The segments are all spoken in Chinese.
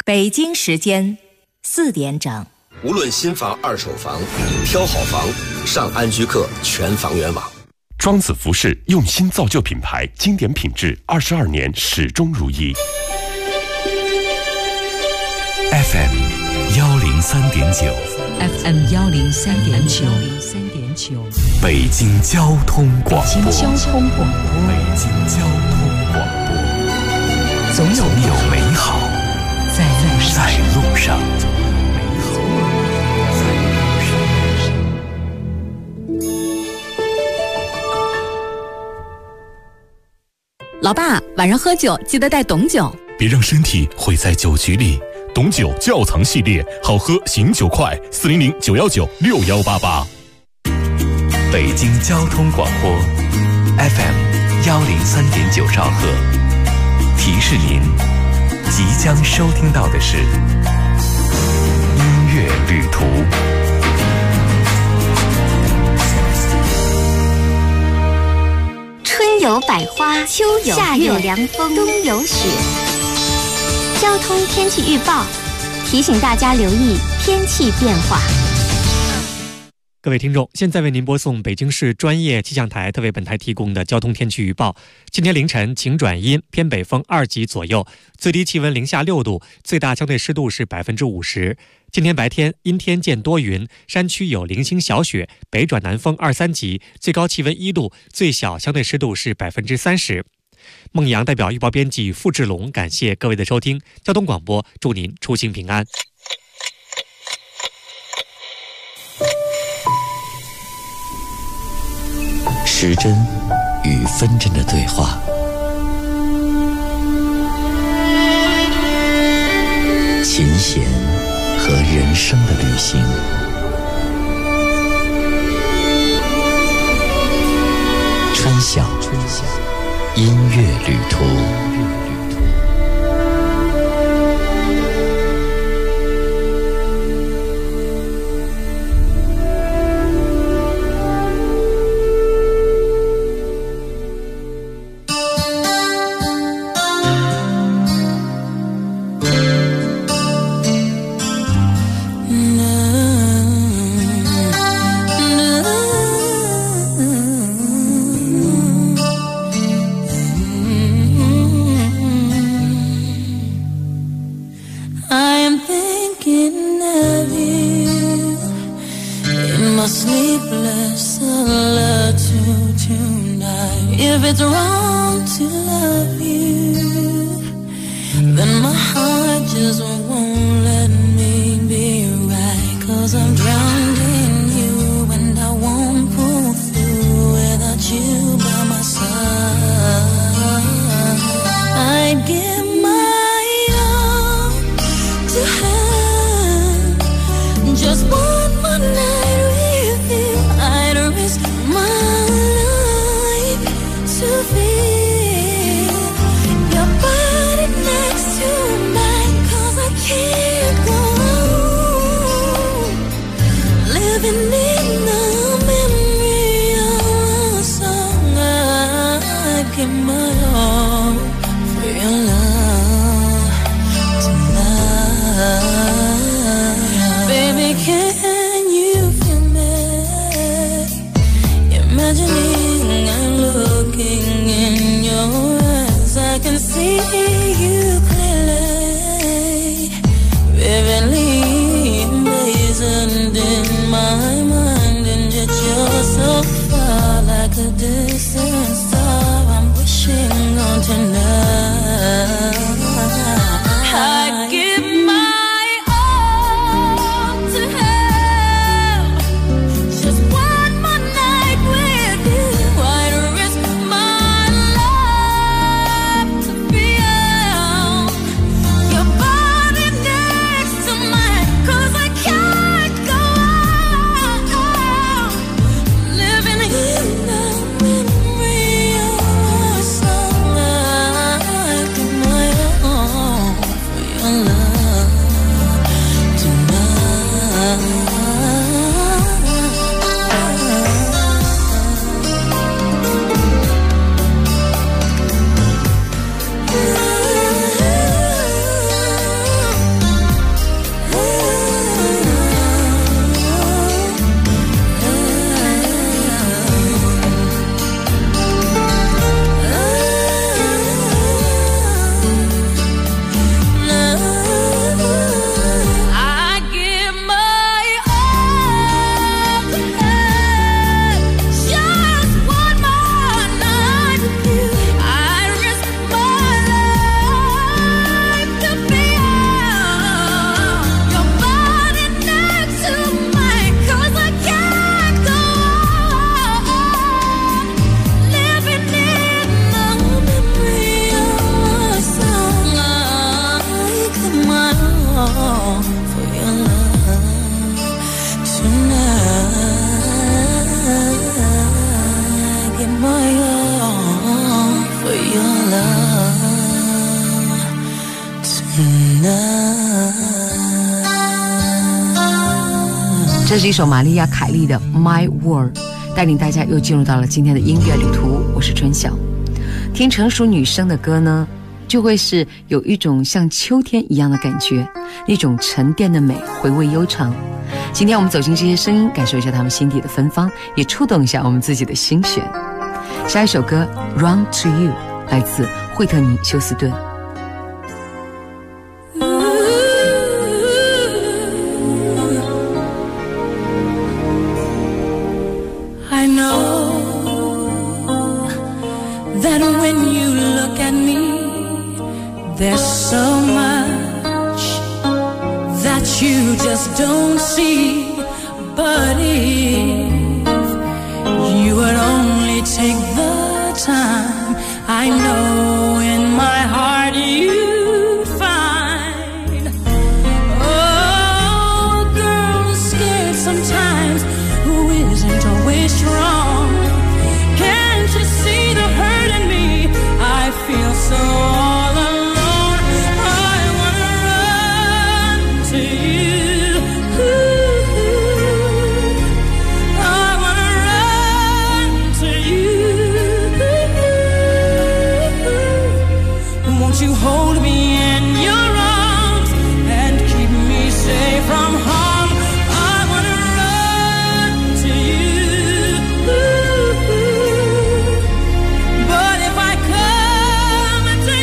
北京时间4点整。 无论新房、二手房，挑好房，上安居客全房源网。 庄子服饰用心造就品牌，经典品质，22年始终如一。 FM 103.9 FM 103.9 北京交通广播。 北京交通广播。 北京交通广播。总有美好在路上。 老爸，晚上喝酒记得带董酒， 别让身体毁在酒局里。董酒窖藏系列，好喝醒酒快，400-919-6188。北京交通广播 FM 103.9兆赫，提示您即将收听到的是音乐旅途。 春有百花，秋有夏有凉风，冬有雪。交通天气预报提醒大家留意天气变化。 各位听众，现在为您播送北京市专业气象台特为本台提供的交通天气预报。今天凌晨晴转阴，偏北风2级左右，最低气温零下6度，最大相对湿度是50%。今天白天阴天见多云，山区有零星小雪，北转南风2、3级，最高气温1度，最小相对湿度是30%。孟阳代表预报编辑付志龙，感谢各位的收听。交通广播祝您出行平安。 时针与分针的对话，琴弦和人生的旅行，春晓音乐旅途。 I give my all to her. all for your love tonight. Give my all for your love tonight. 这是一首玛丽亚·凯莉的《My World》，带领大家又进入到了今天的音乐旅途。我是春晓。听成熟女生的歌呢，就会是有一种像秋天一样的感觉，一种沉淀的美，回味悠长。今天我们走进这些声音，感受一下他们心底的芬芳，也触动一下我们自己的心弦。下一首歌《Run to You》来自惠特尼·休斯顿。 There's so much that you just don't see, but if you would only take the time, I know in my heart you'd find. Oh, a girl is scared sometimes who isn't always strong. Can't you see the hurt in me? I feel so all alone. Hold me in your arms and keep me safe from harm. I wanna run to you, but if I come to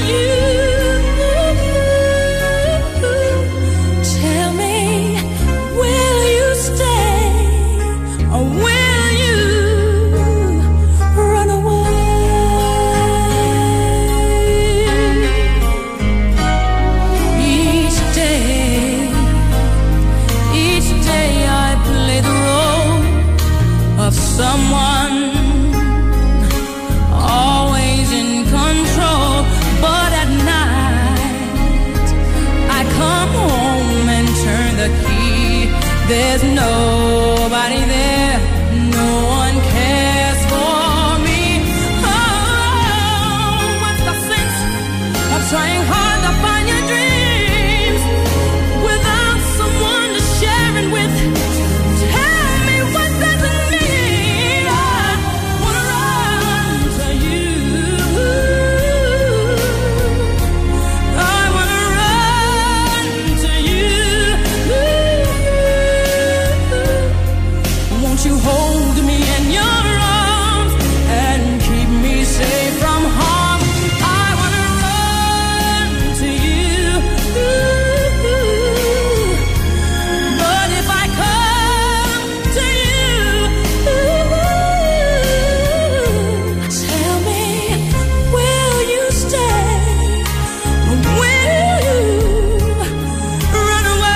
you, tell me, will you stay or will you run away? Someone always in control, but at night I come home and turn the key. There's nobody there, no one cares for me. Oh, what's the sense of trying hard to find your dreams without someone to share it with? Tell me what does it mean? You hold me in your arms and keep me safe from harm. I wanna run to you, but if I come to you, tell me, will you stay or will you run away?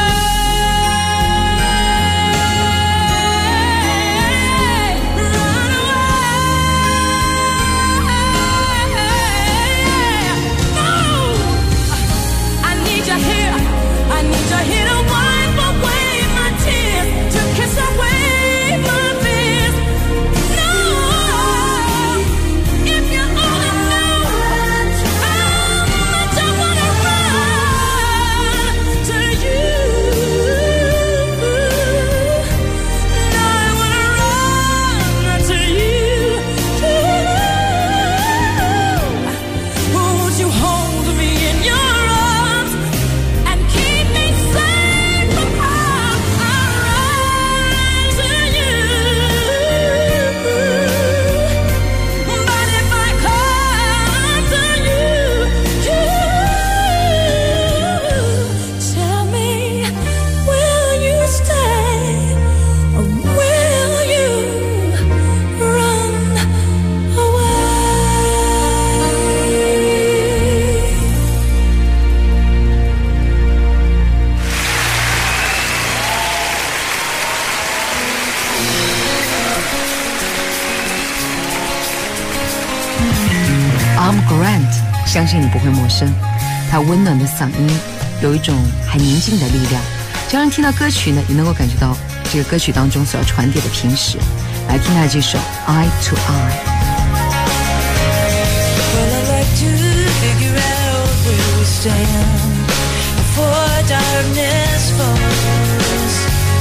Grant， 相信你不会陌生。他温暖的嗓音有一种很宁静的力量， 只要能听到歌曲呢，也能够感觉到这个歌曲当中所要传递的平时。来听他这首 Eye to Well, I'd like to figure out where we stand before darkness falls.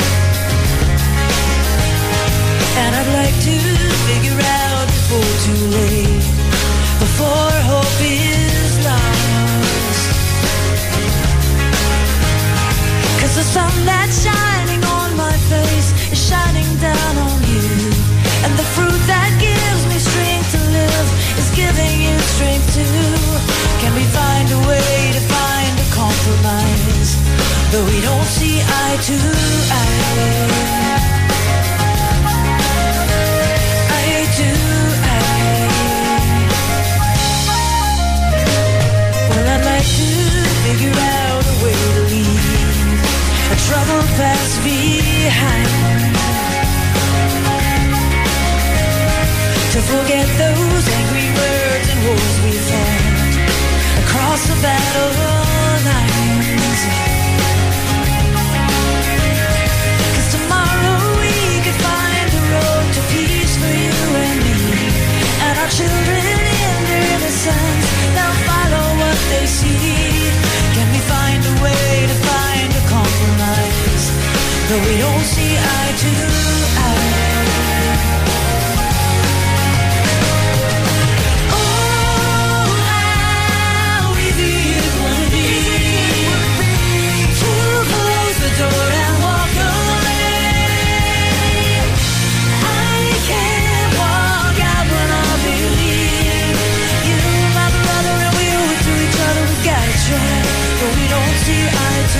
And I'd like to figure out before too late, before hope is lost. 'Cause the sun that's shining on my face is shining down on you. And the fruit that gives me strength to live is giving you strength too. Can we find a way to find a compromise, though we don't see eye to eye? Eye to eye. Well, I'd like to figure out a way to leave a troubled past behind, to forget those angry words and wars we fought across the battle lines. 'Cause tomorrow we could find a road to peace for you and me, and our children in their innocence, they'll follow what they see. Can we find a way to find a compromise, though we don't see eye to eye? But we don't see eye to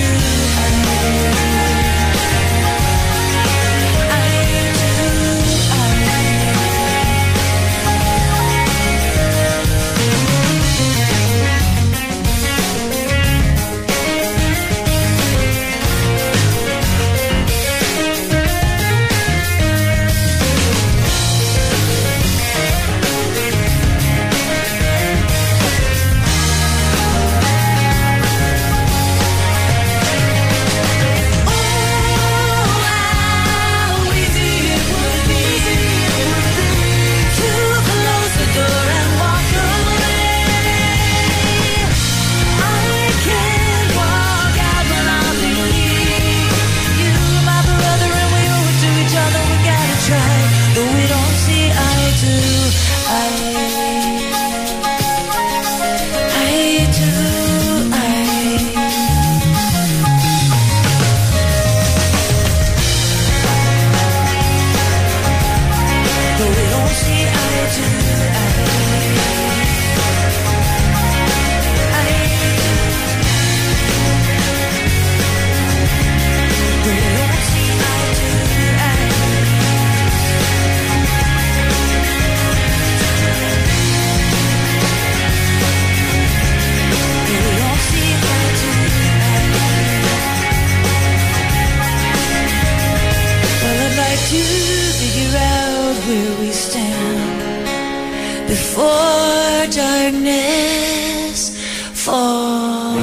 before darkness falls.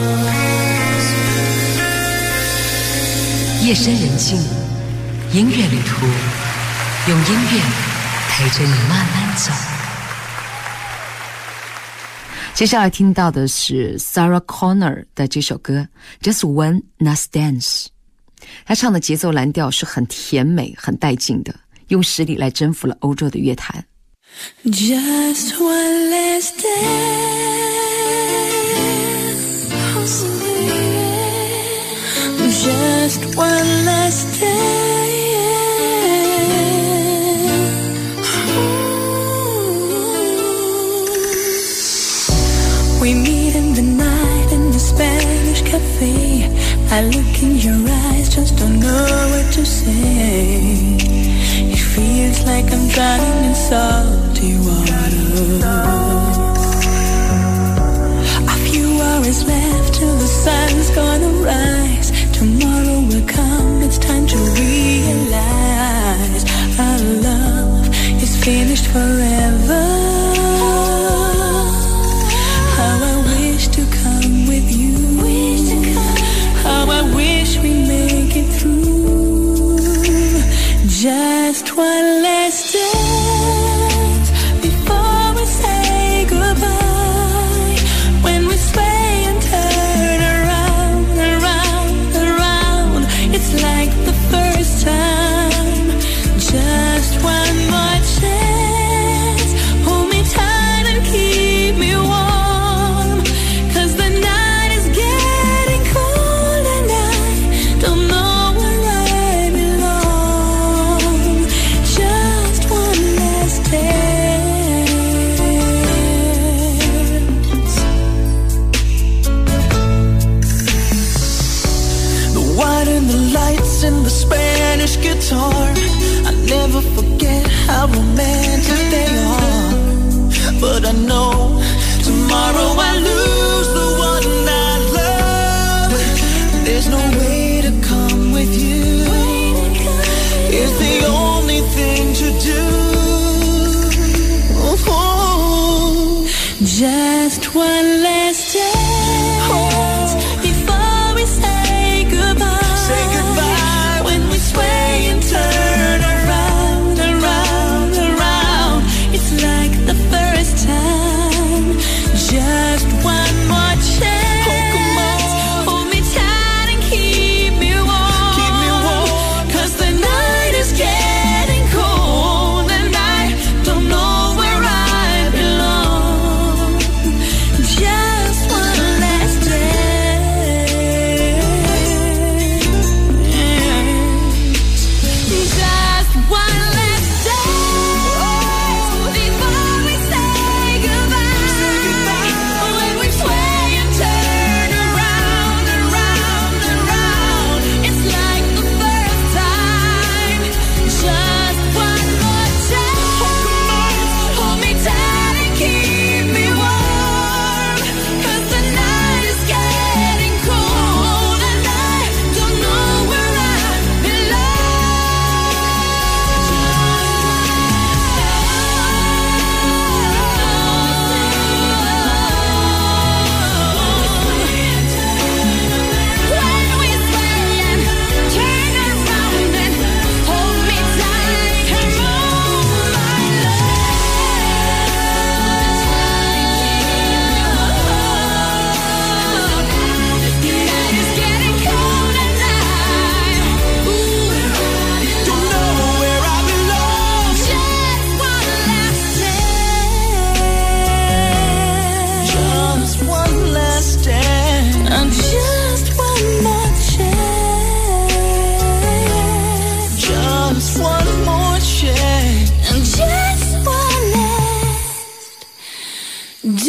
夜深人静，音乐旅途，用音乐陪着你慢慢走。接下来听到的是 Sarah Connor 的这首歌 Just One Last Dance。 她唱的节奏蓝调是很甜美很带劲的，用实力来征服了欧洲的乐坛。 Just one last dance, just one last dance. We meet in the night in the Spanish cafe. I look in your eyes, just don't know what to say. It feels like I'm drowning in salty water. A few hours left till the sun's gonna rise. Tomorrow will come, it's time to realize our love is finished forever. How I wish to come with you. How I wish we made how romantic they are. But I know tomorrow I lose the one I love. There's no way to come with you. It's the only thing to do. Oh, just one last dance before we say goodbye. Say goodbye when we sway and turn around, around, around. It's like the first time. Just one more chance. Oh, come on. Hold me tight and keep me warm. Keep me warm. 'Cause the night is getting cold and I don't know where I belong. Just one last dance. Just one last dance before we say goodbye. When we sway and turn around, around, around. It's like the first time. Just one more chance. Hold me tight and keep me warm. 'Cause the night is getting cold and I don't know where I When we sway and turn around and hold me tight, come on, my love. The night is getting cold and I don't know where I belong. Just one last dance. Just one last dance. And just one more chance. Just one more chance. And just one last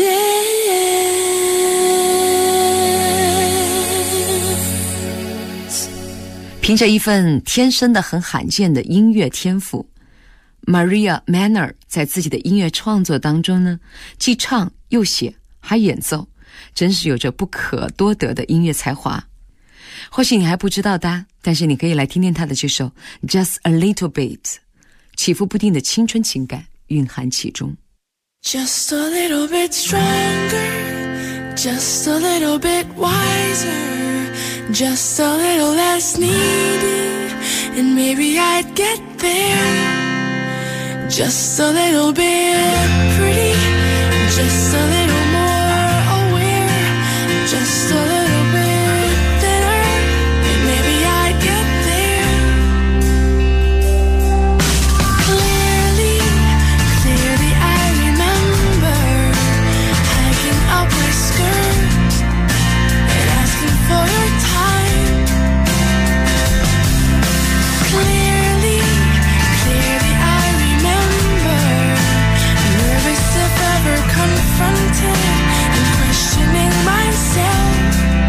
dance. 凭着一份天生的很罕见的音乐天赋， Maria Manner 在自己的音乐创作当中呢，既唱又写还演奏，真是有着不可多得的音乐才华。或许你还不知道的，但是你可以来听听他的这首 Just a Little Bit， 起伏不定的青春情感蕴含其中。 Just a little bit stronger, just a little bit wiser, just a little less needy, and maybe I'd get there. Just a little bit pretty, just a little more aware, just a little bit thinner, and maybe I'd get there. Clearly, clearly I remember hiking up my skirt and asking for your time. Clearly, clearly I remember nervous if ever confronted and questioning myself.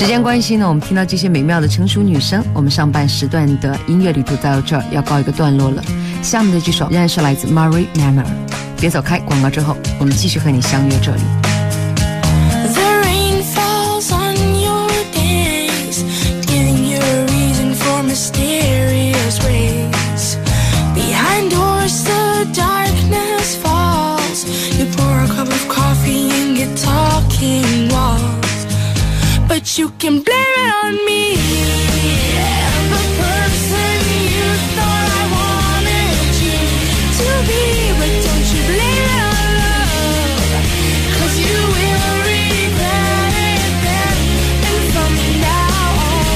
时间关系呢，我们听到这些美妙的成熟女声，我们上半时段的音乐旅途到这儿要告一个段落了。下面的这首仍然是来自 Mary Manor。别走开，广告之后我们继续和你相约这里。 Mysterious ways. Behind doors the darkness falls. You pour a cup of coffee and get talking walls. But you can blame it on me. I'm the person you thought I wanted you to be. But don't you blame it on love, 'cause you will regret it then and from now on.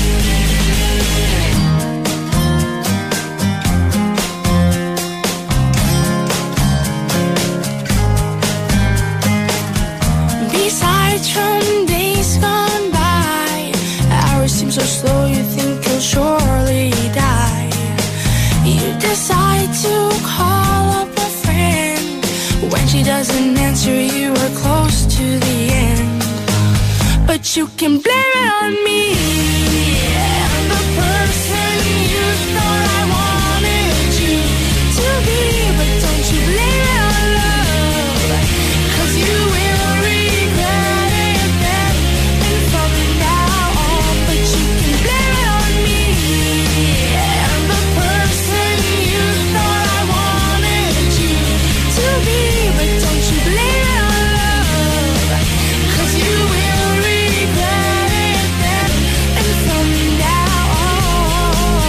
From days gone by, hours seem so slow, you think you'll surely die. You decide to call up a friend. When she doesn't answer, you are close to the end. But you can blame it on me. I'm the person you thought I wanted you to be. But don't you blame it on love, 'cause you will regret it then and from now on. But you can blame it on me. I'm the person you thought I wanted you to be. But don't you blame it on love, 'cause you will regret it then and from now on.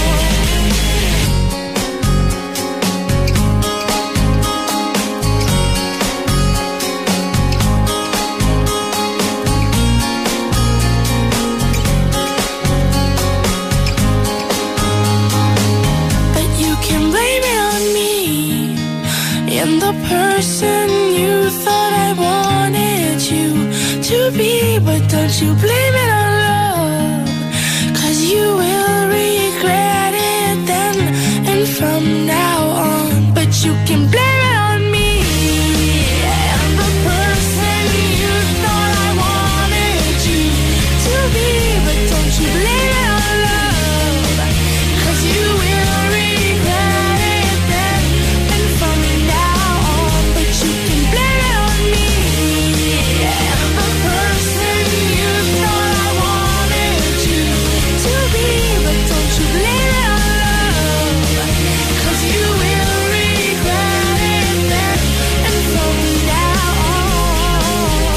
But you can blame it on me and the person you thought I wanted you to be. But don't you blame it on love, 'cause you will regret it then and from now on. But you can blame it on me. I'm the person you thought I wanted you to be. But don't you blame it on love, 'cause you will regret it then and from now on. But you can blame it on me. I'm the person you thought I wanted you to be. But don't you blame it on love, 'cause you will regret it then and from now on.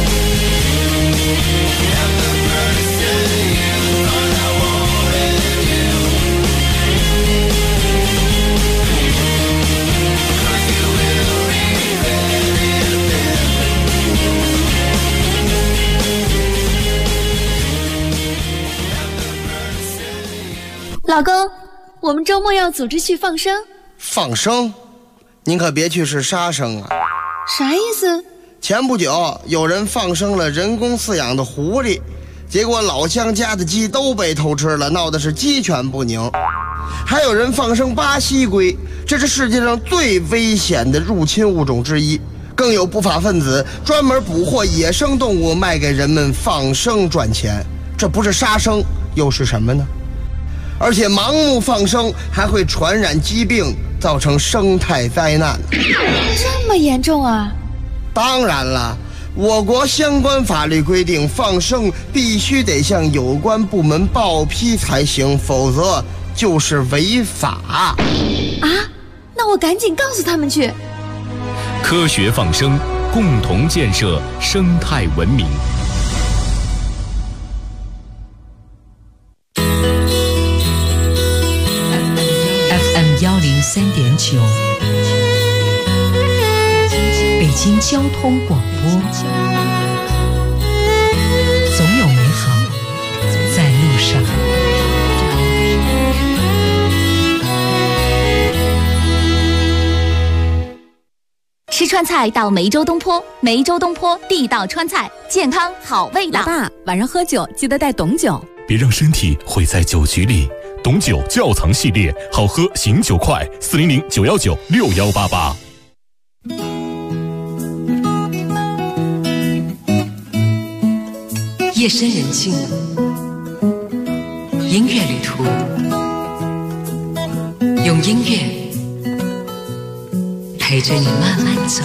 I'm the person you thought I wanted you, 'cause you will regret it then. 老公，我们周末要组织去放生， 放生？您可别去是杀生啊！ 啥意思？ 前不久有人放生了人工饲养的狐狸，结果老乡家的鸡都被偷吃了，闹得是鸡犬不宁。还有人放生巴西龟，这是世界上最危险的入侵物种之一。更有不法分子专门捕获野生动物卖给人们放生赚钱，这不是杀生又是什么呢？而且盲目放生还会传染疾病，造成生态灾难。 这么严重啊？ 当然了，我国相关法律规定，放生必须得向有关部门报批才行，否则就是违法。 啊？那我赶紧告诉他们去。 科学放生，共同建设生态文明。 FM103.9，北京交通广播，总有美好在路上。 吃川菜到梅州东坡，梅州东坡地道川菜，健康好味道。 老爸，晚上喝酒记得带董酒， 别让身体毁在酒局里。董酒窖藏系列，好喝醒酒快，400-919-6188。 夜深人静，音乐旅途，用音乐陪着你慢慢走。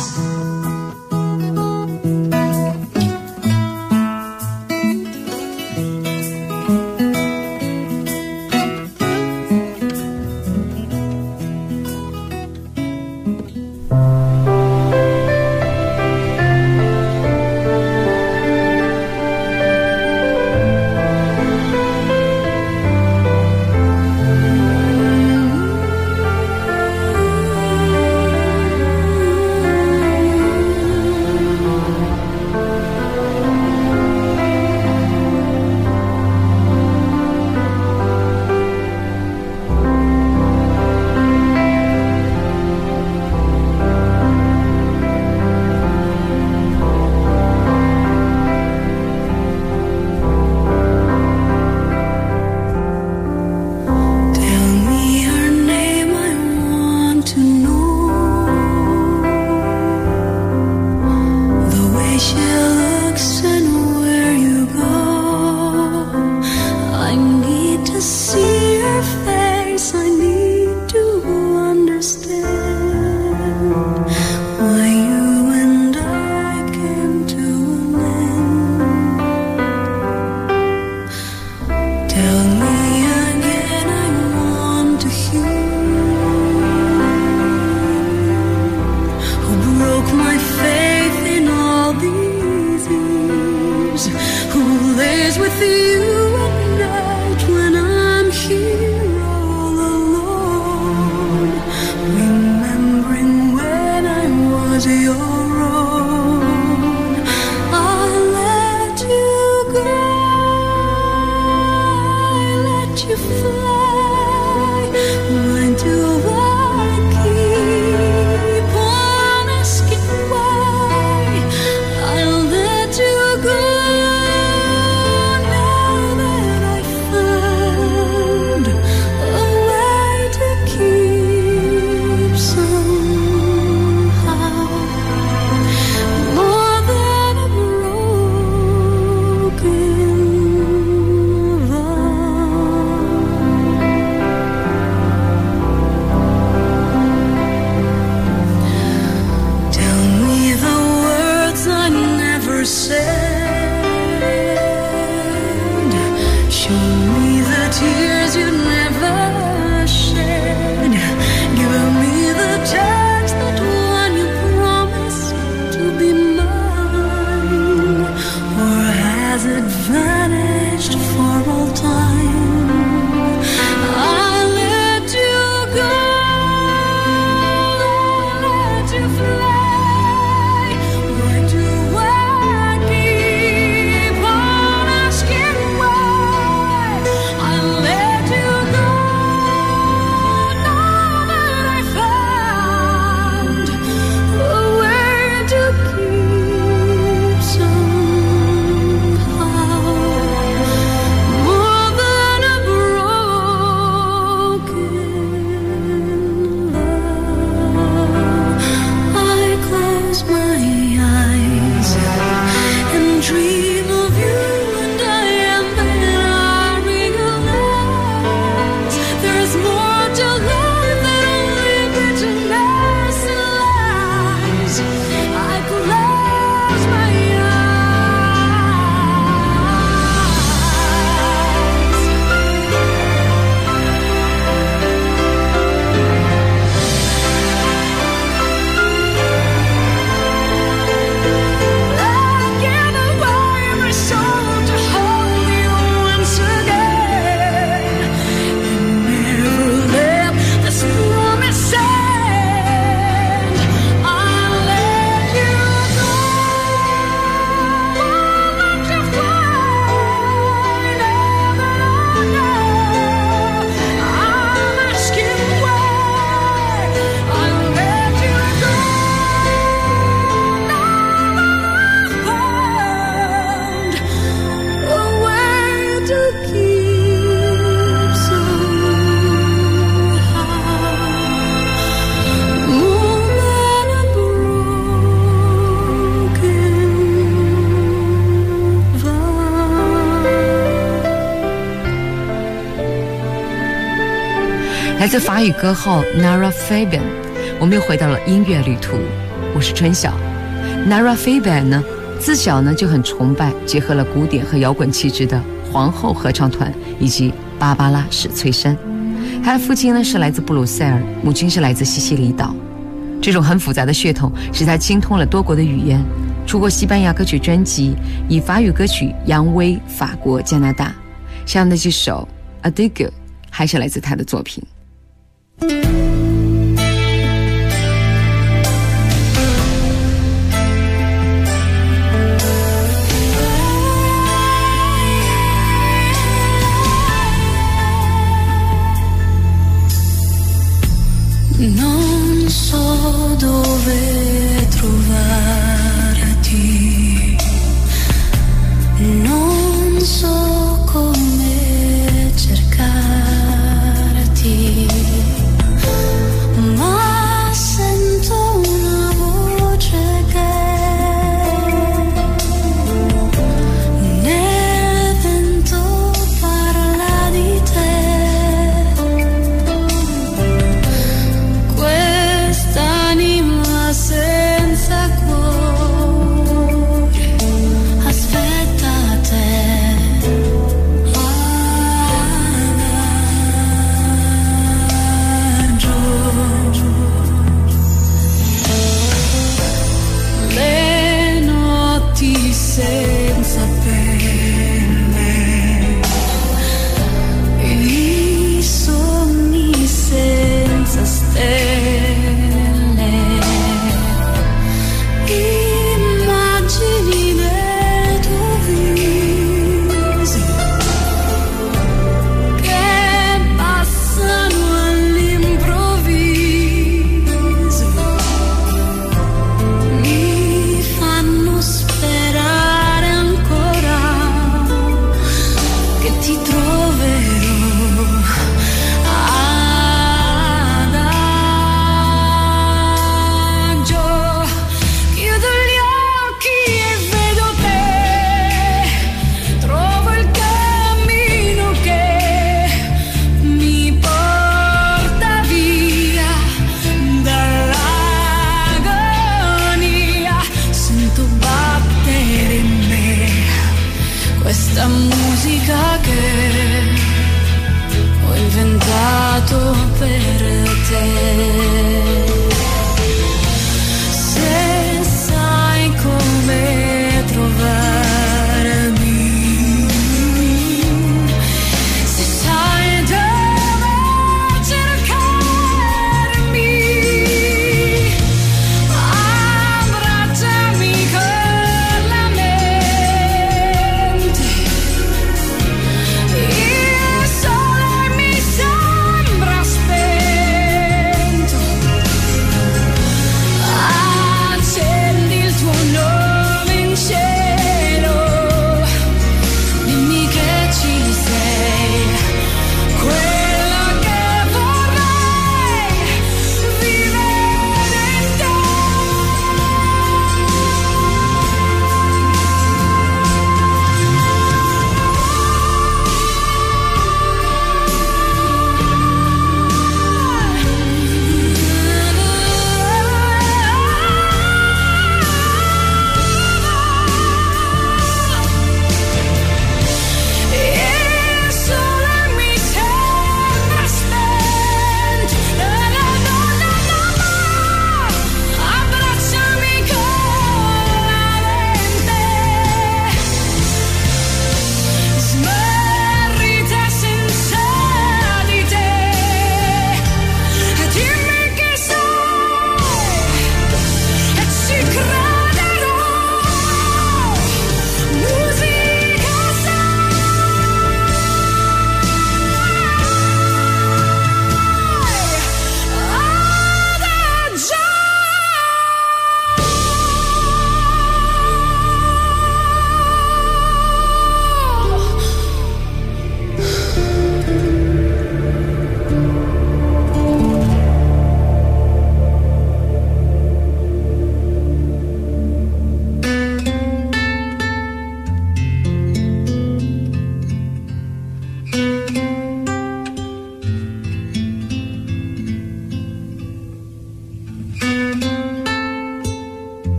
Now 来自法语歌后 Nara Fabian。 我们又回到了音乐旅途，我是春晓。 Nara Fabian 呢，自小呢就很崇拜结合了古典和摇滚气质的皇后合唱团以及芭芭拉史翠珊。他的父亲呢是来自布鲁塞尔，母亲是来自西西里岛。这种很复杂的血统使他精通了多国的语言，出过西班牙歌曲专辑，以法语歌曲扬威法国、加拿大。像那几首 Adieu 还是来自他的作品。 Non so dove trovarti, non so come cercarti, ma sento una voce che nel vento parla di te. Senza cuore aspetta te. Le notti senza penne, i sogni senza stelle. Immagini dei tuoi visi che passano all'improvviso, mi fanno sperare ancora che ti troverò. Questa musica che ho inventato per te. Se sai come trovarmi, se sai dove cercarmi, abbracciami con la mente. Il sole mi sembra spento.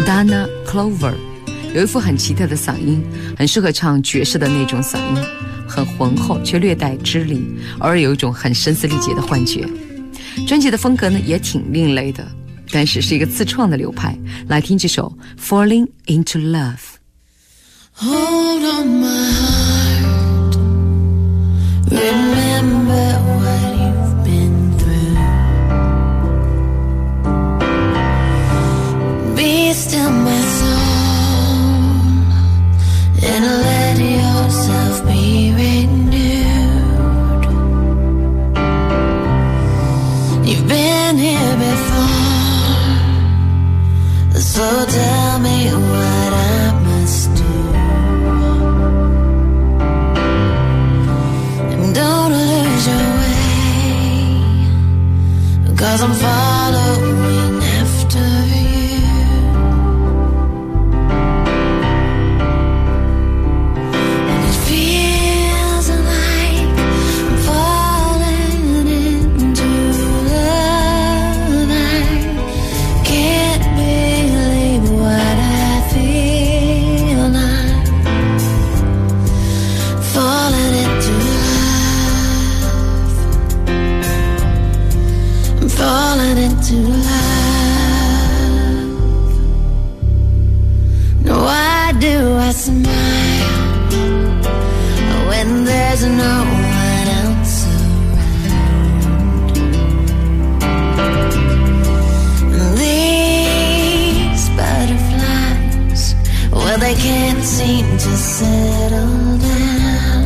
Dana Clover， 有一副很奇特的嗓音，很适合唱爵士的那种嗓音，很浑厚却略带支离，偶尔有一种很声嘶力竭的幻觉。专辑的风格呢也挺另类的，但是是一个自创的流派。来听这首 Falling into Love。Hold on my heart, remember what you've been through. Be still my soul and let yourself be renewed. You've been here before, so tell me what I must do. Don't lose your way, 'cause I'm following after you. And it feels like I'm falling into love. I can't believe what I feel like. Falling into falling into love. Why do I smile when there's no one else around? These butterflies, well, they can't seem to settle down.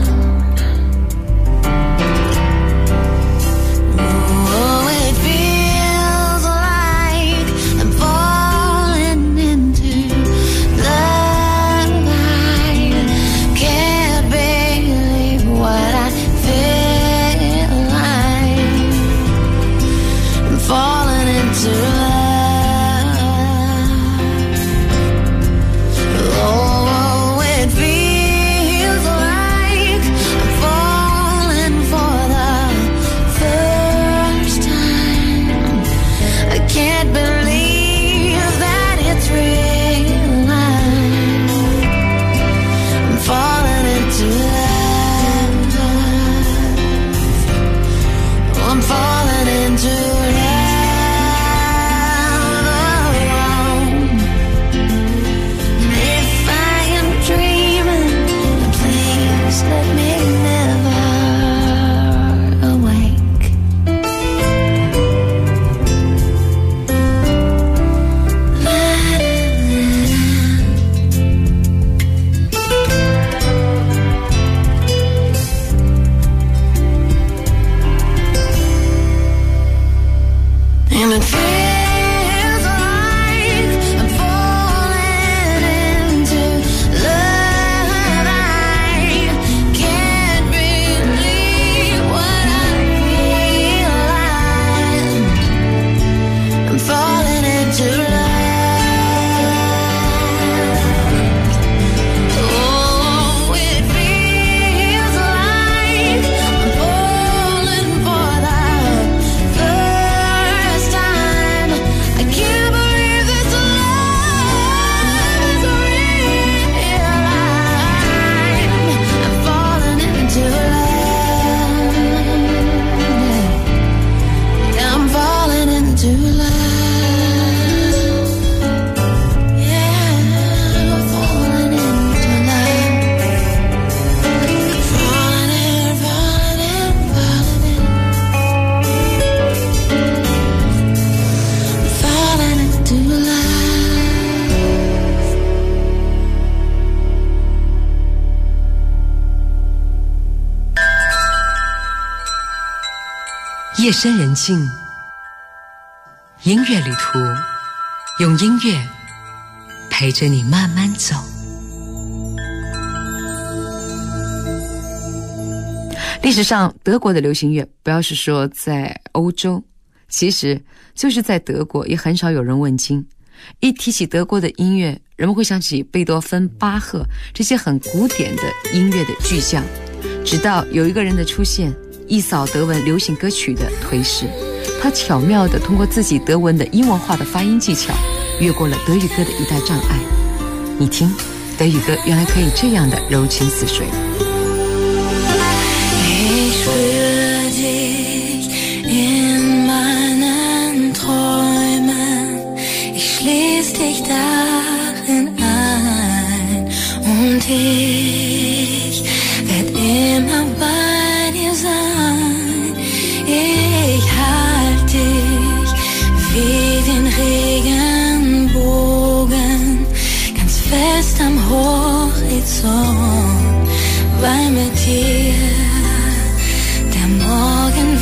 夜深人静，音乐旅途，用音乐陪着你慢慢走。历史上，德国的流行乐，不要是说在欧洲，其实就是在德国也很少有人问津。一提起德国的音乐，人们会想起贝多芬、巴赫这些很古典的音乐的巨匠，直到有一个人的出现，一扫德文流行歌曲的颓势。 他巧妙地通过自己德文的英文化的发音技巧，越过了德语歌的一代障碍。你听，德语歌原来可以这样的柔情似水。 Ich spür dich in meinen Träumen, ich schließ dich darin ein und ich werd immer bei dir sein. Ich halt dich wie den Regenbogen ganz fest am Horizont, weil mit dir der Morgen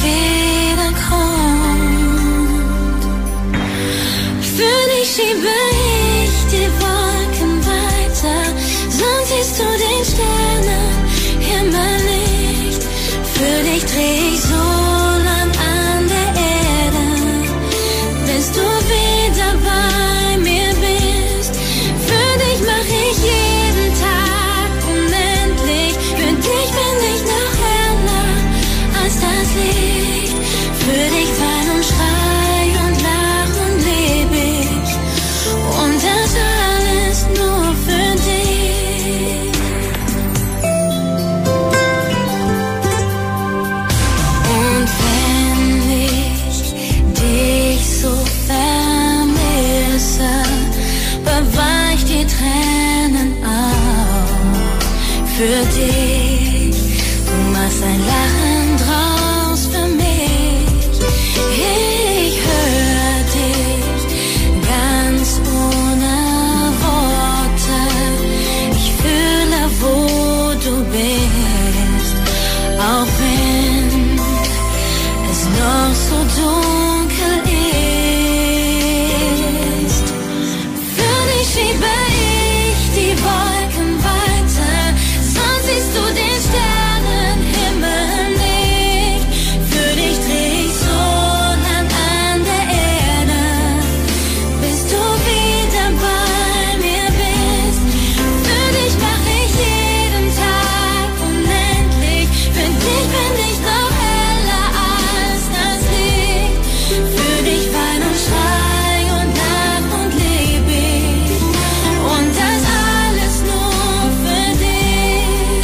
wiederkommt. Für dich schiebe ich die Wolken weiter, sonst siehst du den Sternenhimmel nicht. Für dich dreh ich so lang an der Erde, bis du wieder bei mir bist. Für dich mach ich jeden Tag unendlich, für dich bin ich noch heller als das Licht. Für dich wein und schrei und lach und leb ich, und das alles nur für dich. Und wenn ich dich so vermisse, bewahr ich die Tränen auf für dich. Du machst ein Lachen draus für mich. Ich hör dich ganz ohne Worte. Ich fühle, wo du bist, auch wenn es noch so dunkel ist. Für dich schiebe ich die Wolken weiter, sonst siehst du den Sternenhimmel nicht. Für dich dreh ich so lang an der Erde, bis du wieder bei mir bist. Für dich mach ich jeden Tag unendlich, für dich bin ich noch heller als das Licht. Für dich wein und schrei und lach und leb ich, und das alles nur für dich.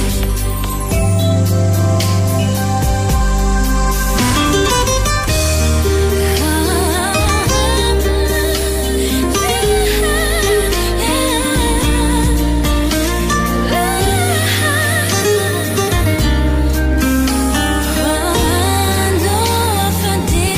Nur für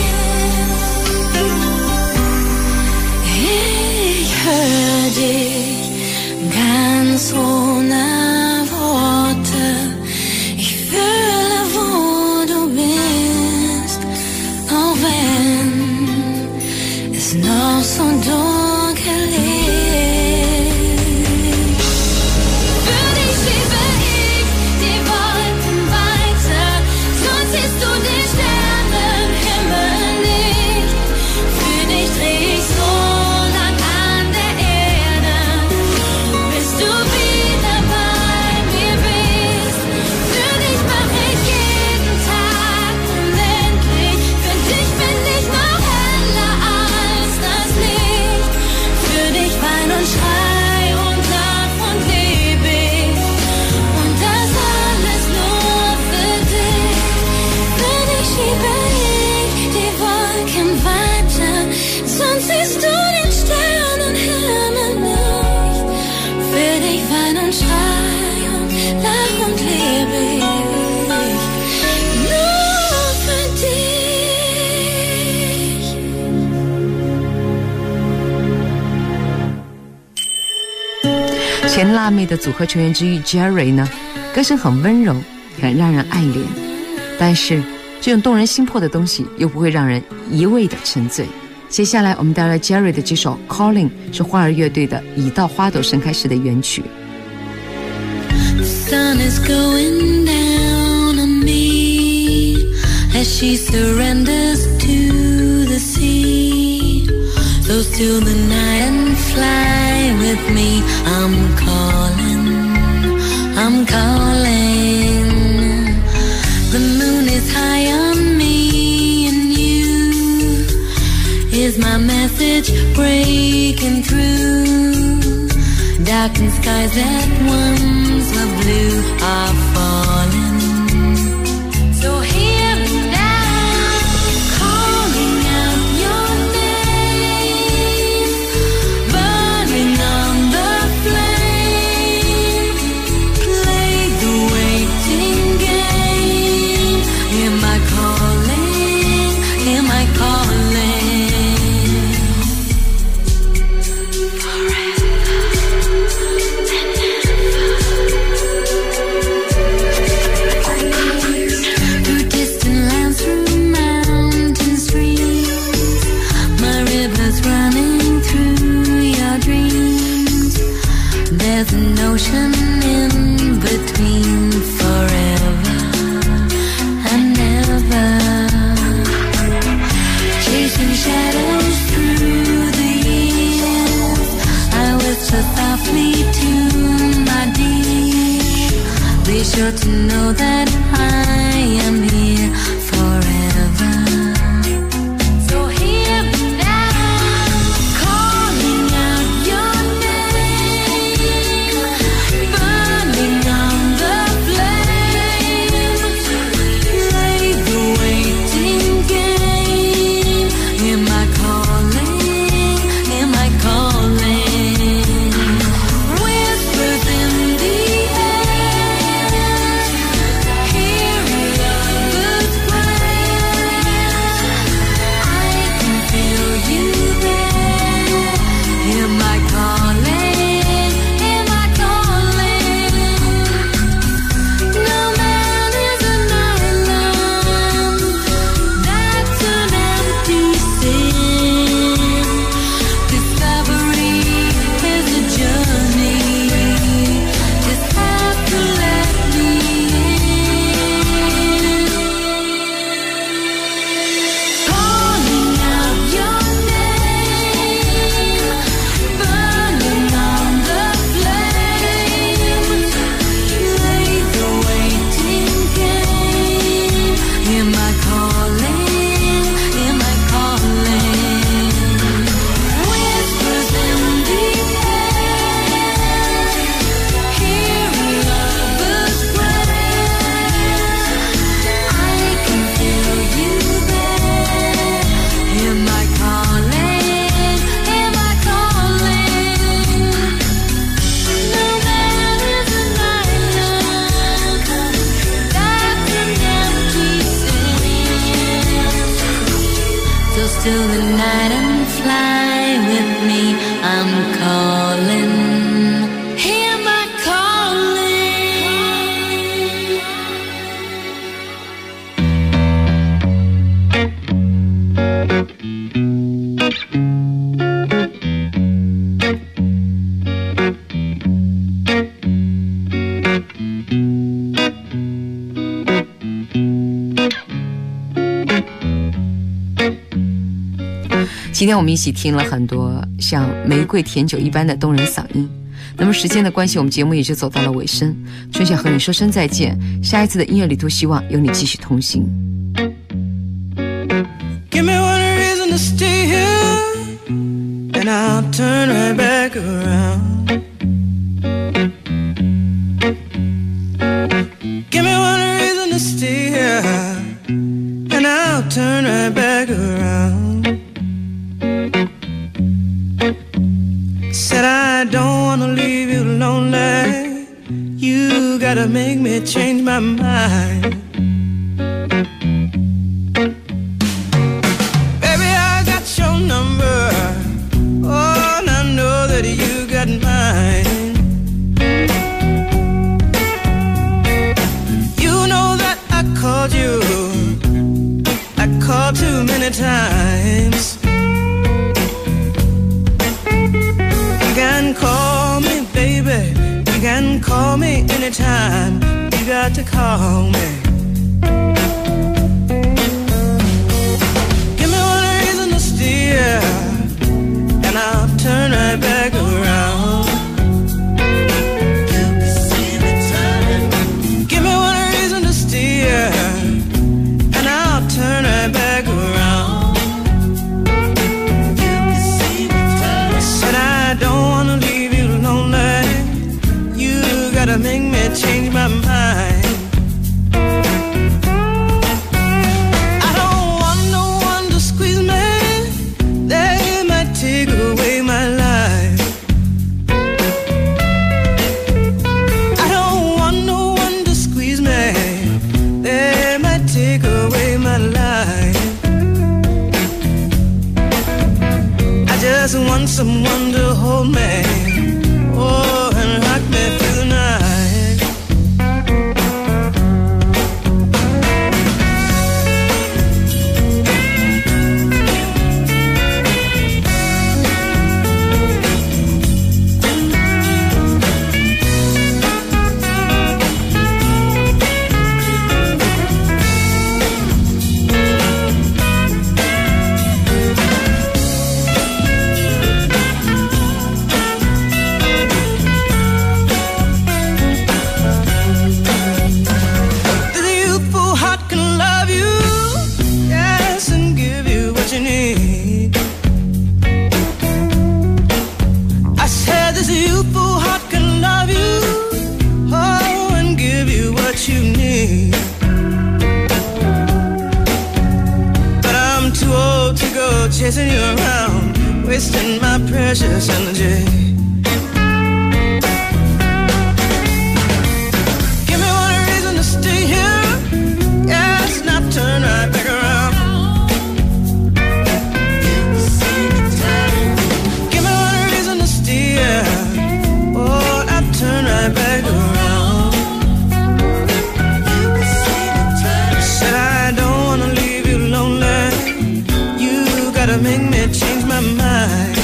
dich. Ich hör dich ganz ohne Worte. Ich fühle, wo du bist, auch wenn es noch so dunkel ist. Für dich schiebe ich die Wolken weiter, sonst siehst du den Sternenhimmel nicht. Für dich dreh ich so lang an der Erde, bis du wieder bei mir bist. Für dich mach ich jeden Tag unendlich, für dich bin ich noch heller als das Licht. Für dich wein und schrei und lach und leb ich, und das alles nur für dich. Für dich schiebe ich die Wolken weiter, sonst siehst du den Sternenhimmel nicht. Für dich wein und schrei und lach und leb ich, nur für dich. 前辣妹的组合成员之一 Jerry 呢，歌声很温柔，很让人爱怜，但是这种动人心魄的东西又不会让人一味的沉醉。接下来我们带来 Jerry 的这首 Calling， 是花儿乐队的《已到花朵盛开时》的原曲。 The sun is going down on me as she surrenders to the sea. So still the night and fly with me. I'm calling. The moon is high on me and you. is my message breaking through. Darkened skies that once were blue are falling. So hear me now, calling out your name, burning on the flame. Play the waiting game. Am I calling? Am I calling? There's an ocean in between forever and never, chasing shadows through the years. I whisper softly to my dear, be sure to know that I am here forever. So hear me now, calling out your name, burning on the flame. Play the waiting game. Am I calling? Am I calling? Whispers in the air, hear lovers prayer. I can feel you there. Am I calling? Am I calling? No man is an island. That's an empty sin. Discovery is a journey. Just have to let me in. Calling out your name, burning on the flame. Play the waiting game. Am I calling? Am I calling? Whispers in the air, hear lovers prayer. I can feel you there. Am I calling? Am I calling? No man is an island. That's an empty sin. So still the night and fly with me. I'm calling. Am I calling? 今天我们一起听了很多像玫瑰甜酒一般的动人嗓音。那么时间的关系，我们节目也就走到了尾声。春晓和你说声再见，下一次的音乐旅途希望有你继续同行。 Give me one reason to stay here, and I'll turn right back around. Give me one reason to stay here, and I'll turn right back around. Said I don't wanna leave you lonely. You gotta make me change my mind. Baby, I got your number. Oh, and I know that you got mine. You know that I called you. I called too many times. You can call me, baby. You can call me anytime. You got to call me. Give me one reason to steer, and I'll turn right back around. Give me one reason to steer, and I'll turn right back around. just want someone to hold me, oh, and rock me through the night. Chasing you around, wasting my precious energy. Give me one reason to stay here, yes, not turn right back around. Give me one reason to stay here, oh, not turn right back around. Said I don't wanna leave you lonely, gotta make me change my mind.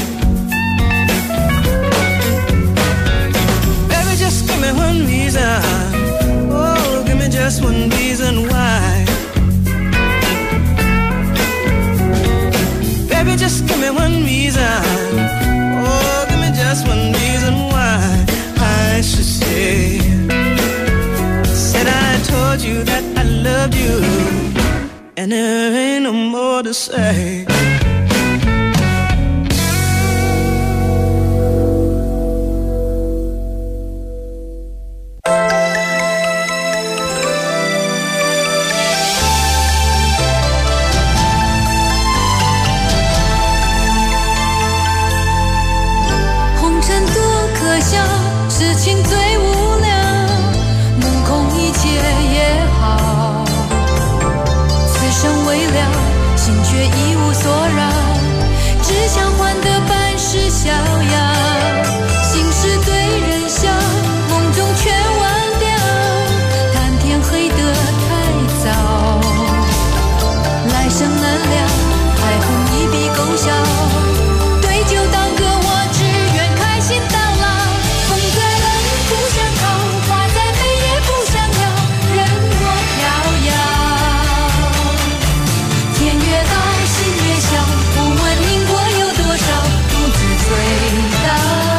Baby, just give me one reason, oh, give me just one reason why. Baby, just give me one reason, oh, give me just one reason why I should stay. Said I told you that I loved you, and there ain't no more to say. 事情最无聊，目空一切也好，此生未了，心却一无所扰，只想换得半世逍遥，心事对人笑，梦中全忘掉，看天黑得太早，来生难料，爱恨一笔勾销，对酒当歌，我只愿开心到老。不想逃，花再美也不想要，任我飘摇。天越高，心越小，不问因果有多少，独自醉倒。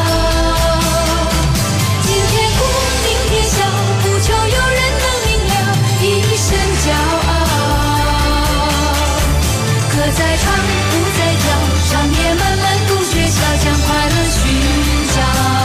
今天哭，明天笑，不求有人能明了，一身骄傲。歌在唱，舞在跳，长夜漫漫读学校，将快乐寻找。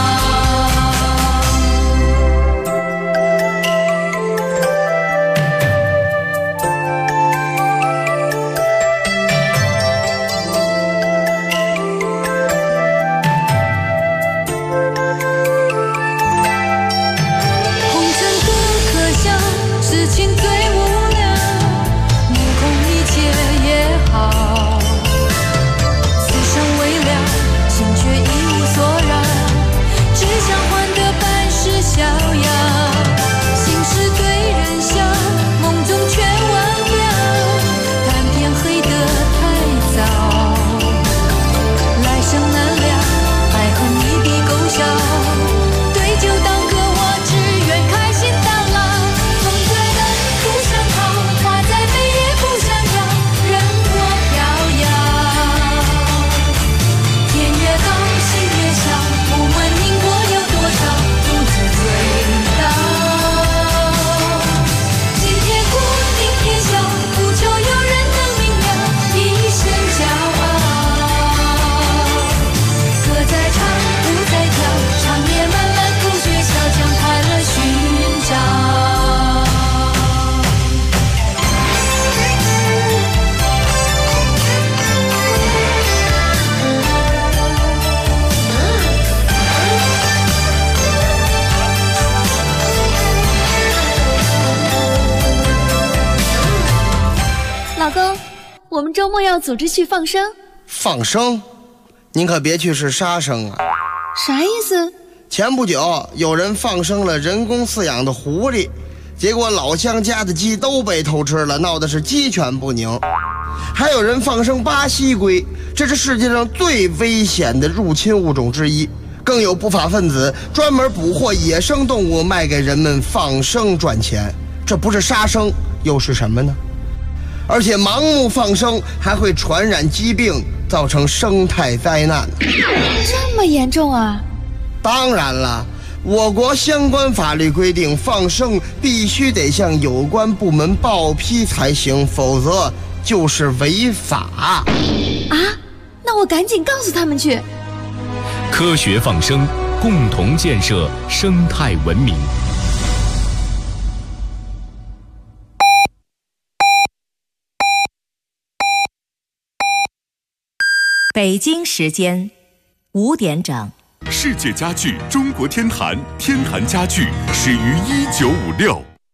事情最无聊，目空一切也好，此生未了，心却一无所扰，只想换得半世逍遥，心事对人笑，梦中全忘掉，看天黑得太早，来生难料，爱恨一笔勾销，对酒当歌，我只愿开心到老。不想逃，花再美也不想要，任我飘摇。天越高，心越小，不问因果有多少，独自醉倒。今天哭，明天笑，不求有人能明了，一身骄傲。歌在唱，舞在跳，长夜漫漫读学校，将快乐寻找。 老公，我们周末要组织去放生。 放生？ 您可别去是杀生啊。 啥意思？ 前不久有人放生了人工饲养的狐狸，结果老乡家的鸡都被偷吃了，闹的是鸡犬不宁。还有人放生巴西龟，这是世界上最危险的入侵物种之一。更有不法分子专门捕获野生动物卖给人们放生赚钱，这不是杀生又是什么呢？而且盲目放生还会传染疾病，造成生态灾难。 这么严重啊？ 当然了，我国相关法律规定，放生必须得向有关部门报批才行，否则就是违法。 啊？那我赶紧告诉他们去。 科学放生，共同建设生态文明。 北京时间5点整。 世界家具中国天坛，天坛家具始于1956。